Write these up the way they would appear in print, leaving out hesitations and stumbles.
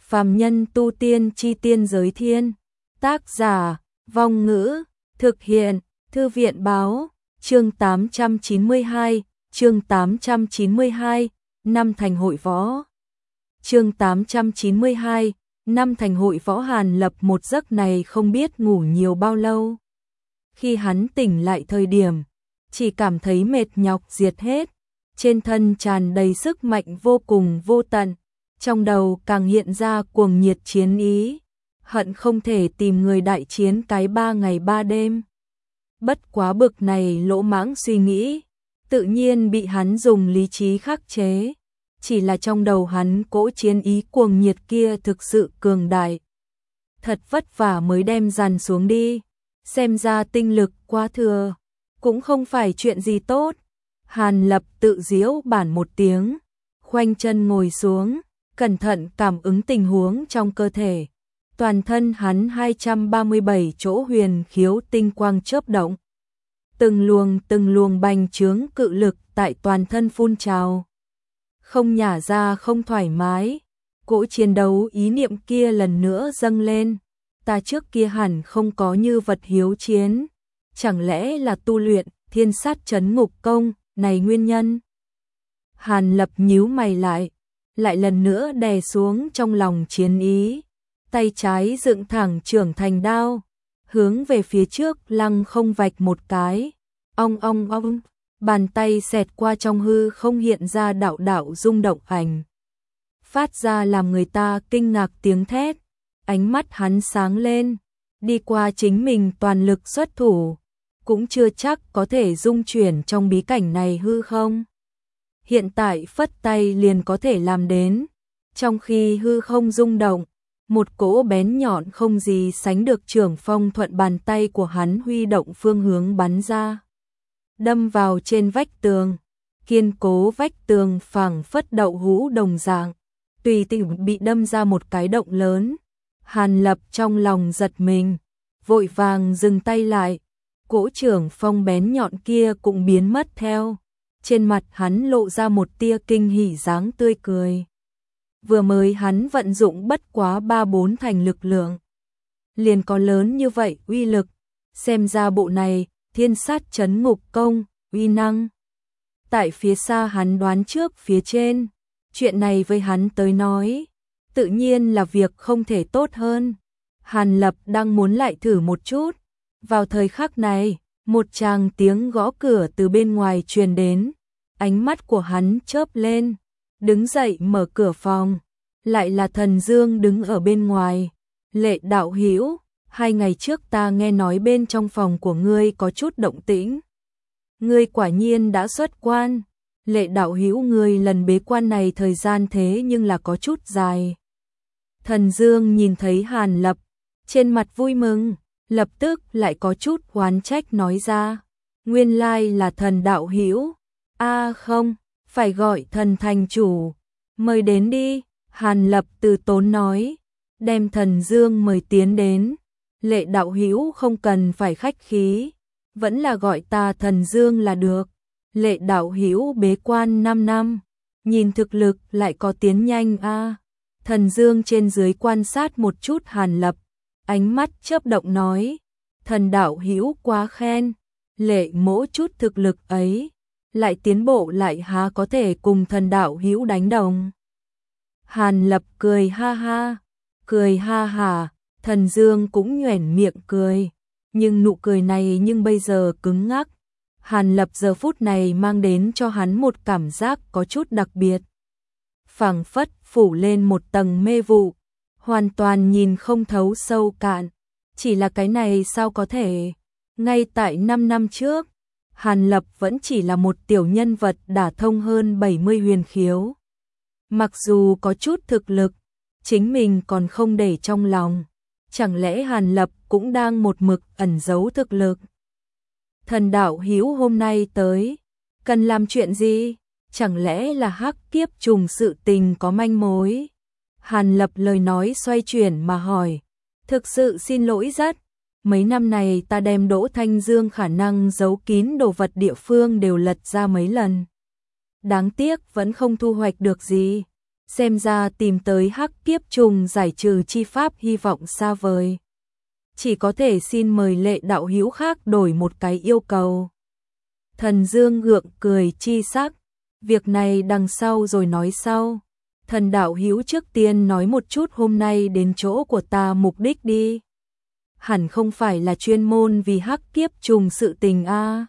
Phàm nhân tu tiên chi tiên giới thiên. Tác giả, Vong Ngữ, thực hiện, Thư viện báo, chương 892, chương 892, năm thành hội võ. Chương 892, năm thành hội võ. Hàn Lập một giấc này không biết ngủ nhiều bao lâu. Khi hắn tỉnh lại thời điểm, chỉ cảm thấy mệt nhọc diệt hết, trên thân tràn đầy sức mạnh vô cùng vô tận, trong đầu càng hiện ra cuồng nhiệt chiến ý, hận không thể tìm người đại chiến cái 3 ngày 3 đêm. Bất quá bực này lỗ mãng suy nghĩ, tự nhiên bị hắn dùng lý trí khắc chế, chỉ là trong đầu hắn cỗ chiến ý cuồng nhiệt kia thực sự cường đại. Thật vất vả mới đem dàn xuống đi, xem ra tinh lực quá thừa, cũng không phải chuyện gì tốt. Hàn Lập tự giễu bản một tiếng, khoanh chân ngồi xuống, cẩn thận cảm ứng tình huống trong cơ thể. Toàn thân hắn 237 chỗ huyền khiếu tinh quang chớp động. Từng luồng bành trướng cự lực tại toàn thân phun trào. Không nhả ra không thoải mái, cỗ chiến đấu ý niệm kia lần nữa dâng lên. Ta trước kia hẳn không có như vật hiếu chiến, chẳng lẽ là tu luyện thiên sát trấn ngục công này nguyên nhân? Hàn Lập nhíu mày lại lần nữa đè xuống trong lòng chiến ý, tay trái dựng thẳng trưởng thành đao, hướng về phía trước lăng không vạch một cái, ong ong ong, bàn tay xẹt qua trong hư không hiện ra đạo đạo rung động ảnh, phát ra làm người ta kinh ngạc tiếng thét. Ánh mắt hắn sáng lên, đi qua chính mình toàn lực xuất thủ, cũng chưa chắc có thể dung chuyển trong bí cảnh này hư không. Hiện tại phất tay liền có thể làm đến, trong khi hư không rung động, một cỗ bén nhọn không gì sánh được trưởng phong thuận bàn tay của hắn huy động phương hướng bắn ra, đâm vào trên vách tường, kiên cố vách tường phẳng phất đậu hũ đồng dạng, tùy tiện bị đâm ra một cái động lớn. Hàn Lập trong lòng giật mình, vội vàng dừng tay lại, cỗ trưởng phong bén nhọn kia cũng biến mất theo. Trên mặt hắn lộ ra một tia kinh hỉ dáng tươi cười. Vừa mới hắn vận dụng bất quá 3-4 thành lực lượng, liền có lớn như vậy uy lực, xem ra bộ này thiên sát trấn ngục công, uy năng. Tại phía xa hắn đoán trước phía trên, chuyện này với hắn tới nói, tự nhiên là việc không thể tốt hơn. Hàn Lập đang muốn lại thử một chút. Vào thời khắc này, một tràng tiếng gõ cửa từ bên ngoài truyền đến. Ánh mắt của hắn chớp lên, đứng dậy mở cửa phòng. Lại là Thần Dương đứng ở bên ngoài. Lệ đạo hữu, 2 ngày trước ta nghe nói bên trong phòng của ngươi có chút động tĩnh. Ngươi quả nhiên đã xuất quan. Lệ đạo hữu, ngươi lần bế quan này thời gian thế nhưng là có chút dài. Thần Dương nhìn thấy Hàn Lập, trên mặt vui mừng, lập tức lại có chút oán trách nói ra. Nguyên lai là Thần đạo hữu. Không, phải gọi Thần thành chủ. Mời đến đi, Hàn Lập từ tốn nói, đem Thần Dương mời tiến đến. Lệ đạo hữu không cần phải khách khí, vẫn là gọi ta Thần Dương là được. Lệ đạo hữu bế quan 5 năm, nhìn thực lực lại có tiến nhanh a. Thần Dương trên dưới quan sát một chút Hàn Lập, ánh mắt chớp động nói, Thần đạo hữu quá khen, lệ mỗ chút thực lực ấy, lại tiến bộ lại há có thể cùng Thần đạo hữu đánh đồng. Hàn Lập cười ha ha, Thần Dương cũng nhoẻn miệng cười, nhưng nụ cười này bây giờ cứng ngắc. Hàn Lập giờ phút này mang đến cho hắn một cảm giác có chút đặc biệt, phảng phất phủ lên một tầng mê vụ, hoàn toàn nhìn không thấu sâu cạn. Chỉ là cái này sao có thể? Ngay tại 5 năm trước, Hàn Lập vẫn chỉ là một tiểu nhân vật đả thông hơn 70 huyền khiếu. Mặc dù có chút thực lực, chính mình còn không để trong lòng. Chẳng lẽ Hàn Lập cũng đang một mực ẩn giấu thực lực? Thần đạo hữu hôm nay tới, cần làm chuyện gì? Chẳng lẽ là hắc kiếp trùng sự tình có manh mối? Hàn Lập lời nói xoay chuyển mà hỏi. Thực sự xin lỗi rất. Mấy năm này ta đem Đỗ Thanh Dương khả năng giấu kín đồ vật địa phương đều lật ra mấy lần. Đáng tiếc vẫn không thu hoạch được gì. xem ra tìm tới hắc kiếp trùng giải trừ chi pháp hy vọng xa vời. Chỉ có thể xin mời Lệ đạo hữu khác đổi một cái yêu cầu. Thần Dương gượng cười chi sắc, việc này đằng sau rồi nói sau. Thần đạo hữu trước tiên nói một chút hôm nay đến chỗ của ta mục đích đi. Hẳn không phải là chuyên môn vì hắc kiếp trùng sự tình a.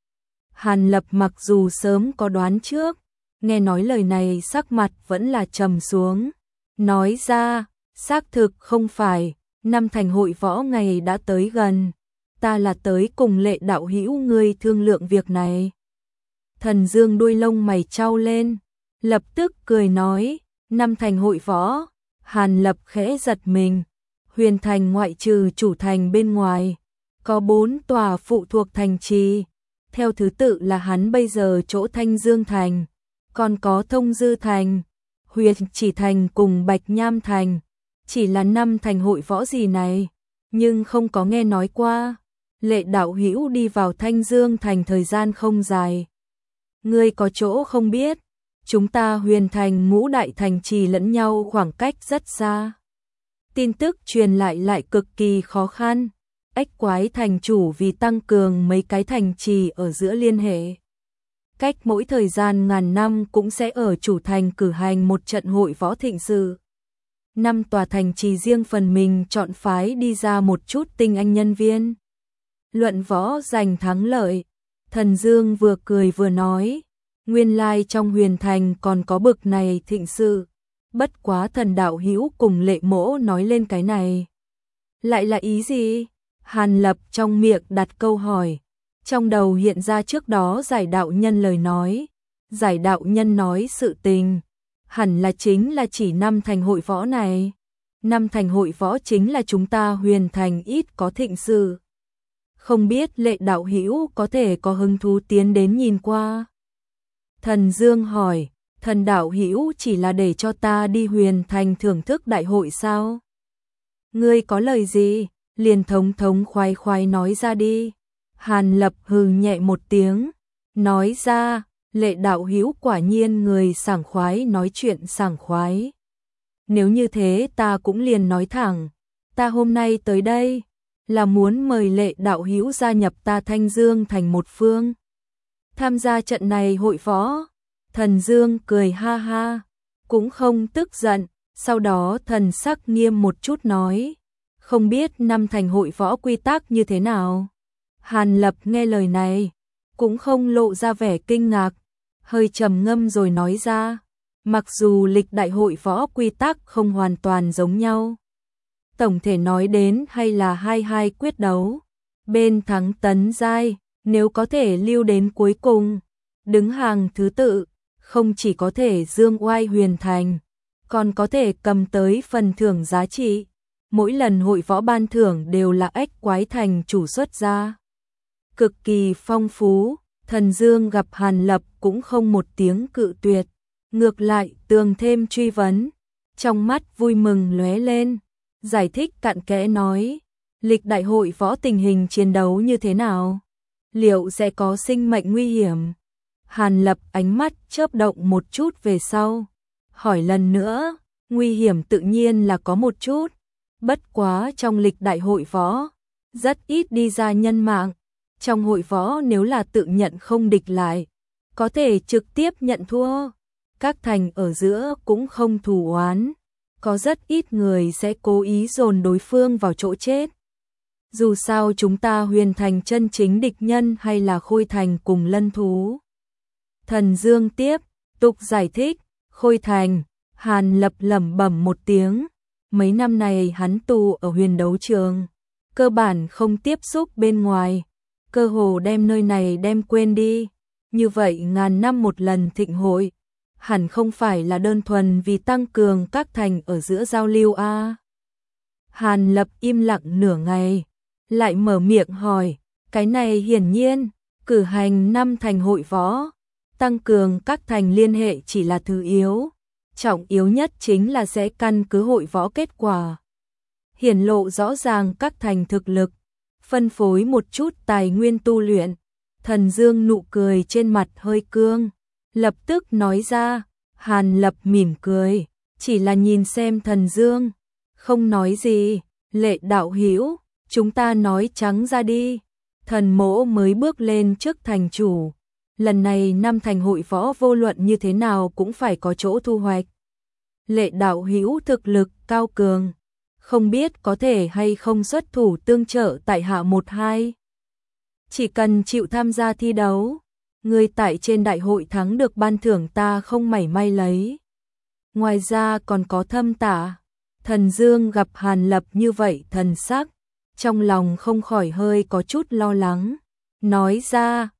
Hàn Lập mặc dù sớm có đoán trước, nghe nói lời này sắc mặt vẫn là trầm xuống. Nói ra, xác thực không phải, năm thành hội võ ngày đã tới gần. Ta là tới cùng Lệ đạo hữu ngươi thương lượng việc này. Thần Dương đuôi lông mày chau lên, lập tức cười nói, năm thành hội võ. Hàn Lập khẽ giật mình, Huyền Thành ngoại trừ chủ thành bên ngoài, có 4 tòa phụ thuộc thành trì. Theo thứ tự là hắn bây giờ chỗ Thanh Dương Thành, còn có Thông Dư Thành, Huyền Chỉ Thành cùng Bạch Nham Thành. Chỉ là năm thành hội võ gì này, nhưng không có nghe nói qua. Lệ đạo hữu đi vào Thanh Dương Thành thời gian không dài. Ngươi có chỗ không biết, chúng ta Huyền Thành ngũ đại thành trì lẫn nhau khoảng cách rất xa. Tin tức truyền lại cực kỳ khó khăn. Ếch Quái thành chủ vì tăng cường mấy cái thành trì ở giữa liên hệ. Cách mỗi thời gian ngàn năm cũng sẽ ở chủ thành cử hành một trận hội võ thịnh sự. 5 tòa thành trì riêng phần mình chọn phái đi ra một chút tinh anh nhân viên. Luận võ giành thắng lợi. Thần Dương vừa cười vừa nói, nguyên lai trong Huyền Thành còn có bực này thịnh sự. Bất quá thần đạo hữu cùng Lệ mỗ nói lên cái này. Lại là ý gì? Hàn Lập trong miệng đặt câu hỏi. Trong đầu hiện ra trước đó giải đạo nhân lời nói. Giải đạo nhân nói sự tình. Hẳn là chính là chỉ năm thành hội võ này. Năm thành hội võ chính là chúng ta Huyền Thành ít có thịnh sự. Không biết Lệ đạo hữu có thể có hứng thú tiến đến nhìn qua. Thần Dương hỏi, thần đạo hữu chỉ là để cho ta đi Huyền Thành thưởng thức đại hội sao? Ngươi có lời gì, liền thống khoái nói ra đi. Hàn Lập hừ nhẹ một tiếng, nói ra, Lệ đạo hữu quả nhiên người sảng khoái nói chuyện sảng khoái. Nếu như thế ta cũng liền nói thẳng, ta hôm nay tới đây là muốn mời Lệ đạo hữu gia nhập ta Thanh Dương Thành một phương. Tham gia trận này hội võ. Thần Dương cười ha ha, cũng không tức giận, sau đó thần sắc nghiêm một chút nói, không biết năm thành hội võ quy tắc như thế nào. Hàn Lập nghe lời này, cũng không lộ ra vẻ kinh ngạc, hơi trầm ngâm rồi nói ra, mặc dù lịch đại hội võ quy tắc không hoàn toàn giống nhau. Tổng thể nói đến hay là hai quyết đấu, bên thắng tấn giai, nếu có thể lưu đến cuối cùng, đứng hàng thứ tự, không chỉ có thể dương oai Huyền Thành, còn có thể cầm tới phần thưởng giá trị. Mỗi lần hội võ ban thưởng đều là Ếch Quái thành chủ xuất ra. Cực kỳ phong phú, Thần Dương gặp Hàn Lập cũng không một tiếng cự tuyệt, ngược lại tường thêm truy vấn, trong mắt vui mừng lóe lên, giải thích cặn kẽ nói, lịch đại hội võ tình hình chiến đấu như thế nào? Liệu sẽ có sinh mệnh nguy hiểm? Hàn Lập ánh mắt chớp động một chút về sau, hỏi lần nữa, nguy hiểm tự nhiên là có một chút, bất quá trong lịch đại hội võ, rất ít đi ra nhân mạng, trong hội võ nếu là tự nhận không địch lại, có thể trực tiếp nhận thua, các thành ở giữa cũng không thù oán, có rất ít người sẽ cố ý dồn đối phương vào chỗ chết. Dù sao chúng ta Huyền Thành chân chính địch nhân hay là Khôi Thành cùng lân thú. Thần Dương tiếp tục giải thích, Khôi Thành. Hàn Lập lẩm bẩm một tiếng, mấy năm này hắn tù ở huyền đấu trường, cơ bản không tiếp xúc bên ngoài, cơ hồ đem nơi này đem quên đi, như vậy ngàn năm một lần thịnh hội, hẳn không phải là đơn thuần vì tăng cường các thành ở giữa giao lưu a. Hàn Lập im lặng nửa ngày, lại mở miệng hỏi, cái này hiển nhiên, cử hành 5 thành hội võ, tăng cường các thành liên hệ chỉ là thứ yếu. Trọng yếu nhất chính là sẽ căn cứ hội võ kết quả, hiển lộ rõ ràng các thành thực lực, phân phối một chút tài nguyên tu luyện. Thần Dương nụ cười trên mặt hơi cương, lập tức nói ra. Hàn Lập mỉm cười, chỉ là nhìn xem Thần Dương, không nói gì. Lệ đạo hữu, chúng ta nói trắng ra đi. Thần Mỗ mới bước lên trước thành chủ, lần này năm thành hội võ vô luận như thế nào cũng phải có chỗ thu hoạch. Lệ đạo hữu thực lực cao cường, không biết có thể hay không xuất thủ tương trợ tại hạ một hai. Chỉ cần chịu tham gia thi đấu, người tại trên đại hội thắng được ban thưởng ta không mảy may lấy. Ngoài ra còn có thâm tả. Thần Dương gặp Hàn Lập như vậy thần sắc, trong lòng không khỏi hơi có chút lo lắng, nói ra,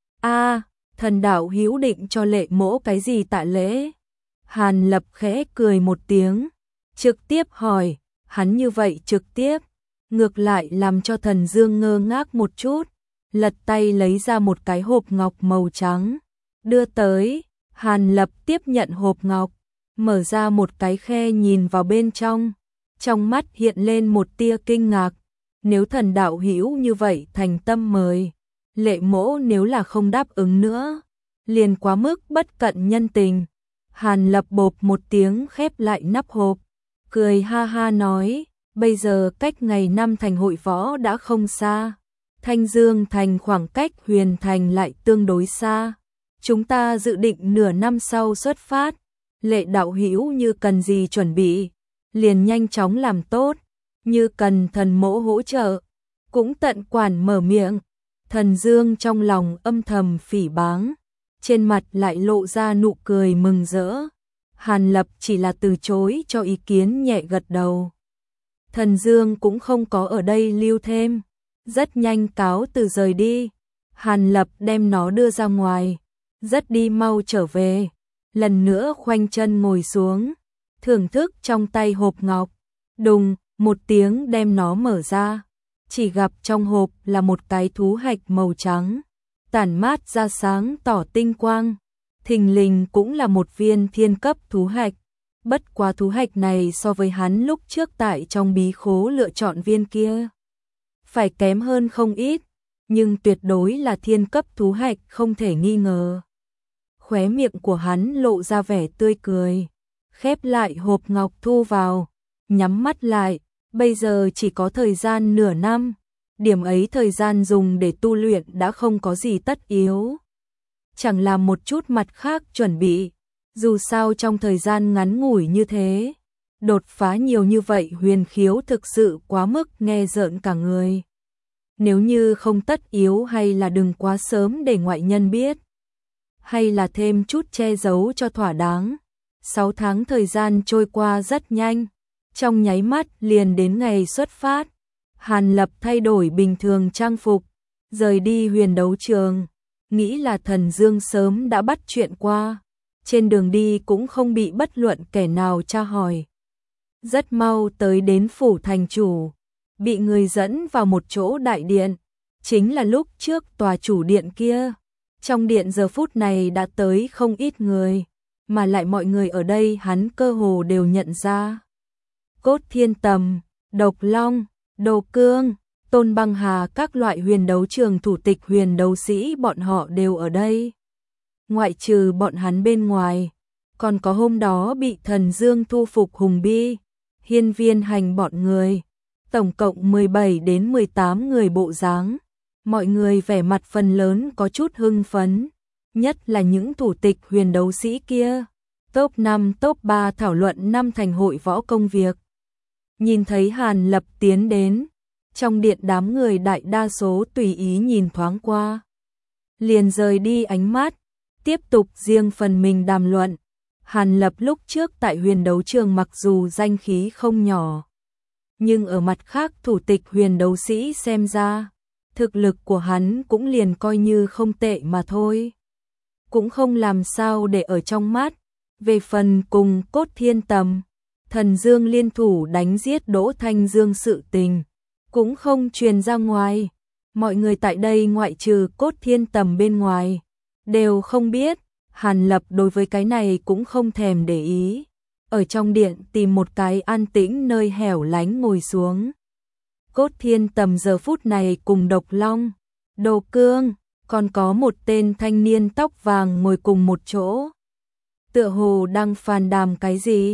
thần đạo hữu định cho Lệ mỗ cái gì tạ lễ? Hàn Lập khẽ cười một tiếng, trực tiếp hỏi, hắn như vậy trực tiếp, ngược lại làm cho Thần Dương ngơ ngác một chút, lật tay lấy ra một cái hộp ngọc màu trắng, đưa tới. Hàn Lập tiếp nhận hộp ngọc, mở ra một cái khe nhìn vào bên trong mắt hiện lên một tia kinh ngạc. Nếu thần đạo hữu như vậy thành tâm mời, Lệ mỗ nếu là không đáp ứng nữa, liền quá mức bất cận nhân tình. Hàn Lập bộp một tiếng khép lại nắp hộp, cười ha ha nói, bây giờ cách ngày năm thành hội võ đã không xa, Thanh Dương thành khoảng cách Huyền thành lại tương đối xa. Chúng ta dự định nửa năm sau xuất phát, Lệ đạo hữu như cần gì chuẩn bị, liền nhanh chóng làm tốt, như cần thần mỗ hỗ trợ, cũng tận quản mở miệng. Thần Dương trong lòng âm thầm phỉ báng, trên mặt lại lộ ra nụ cười mừng rỡ. Hàn Lập chỉ là từ chối cho ý kiến nhẹ gật đầu. Thần Dương cũng không có ở đây lưu thêm, rất nhanh cáo từ rời đi. Hàn Lập đem nó đưa ra ngoài, rất đi mau trở về, lần nữa khoanh chân ngồi xuống, thưởng thức trong tay hộp ngọc, đùng, một tiếng đem nó mở ra, chỉ gặp trong hộp là một cái thú hạch màu trắng, tản mát ra sáng tỏ tinh quang, thình lình cũng là một viên thiên cấp thú hạch. Bất quá thú hạch này so với hắn lúc trước tại trong bí khố lựa chọn viên kia, phải kém hơn không ít, nhưng tuyệt đối là thiên cấp thú hạch không thể nghi ngờ. Khóe miệng của hắn lộ ra vẻ tươi cười, khép lại hộp ngọc thu vào, nhắm mắt lại, bây giờ chỉ có thời gian nửa năm, điểm ấy thời gian dùng để tu luyện đã không có gì tất yếu. Chẳng làm một chút mặt khác chuẩn bị, dù sao trong thời gian ngắn ngủi như thế, đột phá nhiều như vậy huyền khiếu thực sự quá mức nghe rợn cả người. Nếu như không tất yếu hay là đừng quá sớm để ngoại nhân biết, hay là thêm chút che giấu cho thỏa đáng. 6 tháng thời gian trôi qua rất nhanh, trong nháy mắt liền đến ngày xuất phát. Hàn Lập thay đổi bình thường trang phục, rời đi huyền đấu trường, nghĩ là Thần Dương sớm đã bắt chuyện qua, trên đường đi cũng không bị bất luận kẻ nào tra hỏi. Rất mau tới đến phủ thành chủ, bị người dẫn vào một chỗ đại điện, chính là lúc trước tòa chủ điện kia. Trong điện giờ phút này đã tới không ít người, mà lại mọi người ở đây hắn cơ hồ đều nhận ra. Cốt Thiên Tầm, Độc Long, Đồ Cương, Tôn Băng Hà, các loại huyền đấu trường thủ tịch huyền đấu sĩ bọn họ đều ở đây. Ngoại trừ bọn hắn bên ngoài, còn có hôm đó bị Thần Dương thu phục Hùng Bi, Hiên Viên Hành bọn người, tổng cộng 17 đến 18 người bộ dáng. Mọi người vẻ mặt phần lớn có chút hưng phấn, nhất là những thủ tịch huyền đấu sĩ kia. Top 5, top 3 thảo luận năm thành hội võ công việc. Nhìn thấy Hàn Lập tiến đến, trong điện đám người đại đa số tùy ý nhìn thoáng qua, liền rời đi ánh mắt, tiếp tục riêng phần mình đàm luận. Hàn Lập lúc trước tại huyền đấu trường mặc dù danh khí không nhỏ, nhưng ở mặt khác thủ tịch huyền đấu sĩ xem ra, thực lực của hắn cũng liền coi như không tệ mà thôi, cũng không làm sao để ở trong mắt. Về phần cùng Cốt Thiên Tầm, Thần Dương liên thủ đánh giết Đỗ Thanh Dương sự tình, cũng không truyền ra ngoài. Mọi người tại đây ngoại trừ Cốt Thiên Tầm bên ngoài, đều không biết. Hàn Lập đối với cái này cũng không thèm để ý, ở trong điện tìm một cái an tĩnh nơi hẻo lánh ngồi xuống. Cốt Thiên Tầm giờ phút này cùng Độc Long, Đồ Cương, còn có một tên thanh niên tóc vàng ngồi cùng một chỗ, tựa hồ đang phàn đàm cái gì.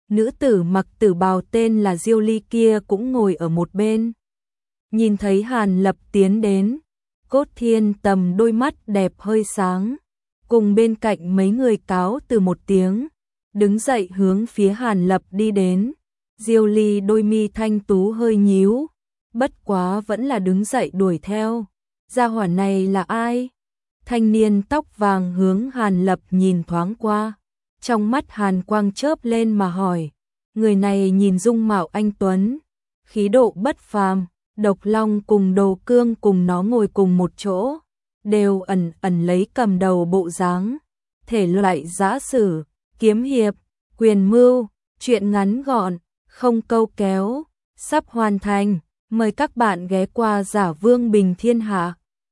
Nữ tử mặc tử bào tên là Diêu Ly kia cũng ngồi ở một bên. Nhìn thấy Hàn Lập tiến đến, Cốt Thiên Tầm đôi mắt đẹp hơi sáng, cùng bên cạnh mấy người cáo từ một tiếng, đứng dậy hướng phía Hàn Lập đi đến. Diêu Ly đôi mi thanh tú hơi nhíu, bất quá vẫn là đứng dậy đuổi theo. Gia hỏa này là ai? Thanh niên tóc vàng hướng Hàn Lập nhìn thoáng qua, trong mắt hàn quang chớp lên mà hỏi. Người này nhìn dung mạo anh tuấn, khí độ bất phàm. Độc Long cùng Đồ Cương cùng nó ngồi cùng một chỗ, đều ẩn ẩn lấy cầm đầu bộ dáng. Thể loại giã sử, kiếm hiệp, quyền mưu, truyện ngắn gọn, không câu kéo, sắp hoàn thành. Mời các bạn ghé qua Giả Vương Bình Thiên Hạ.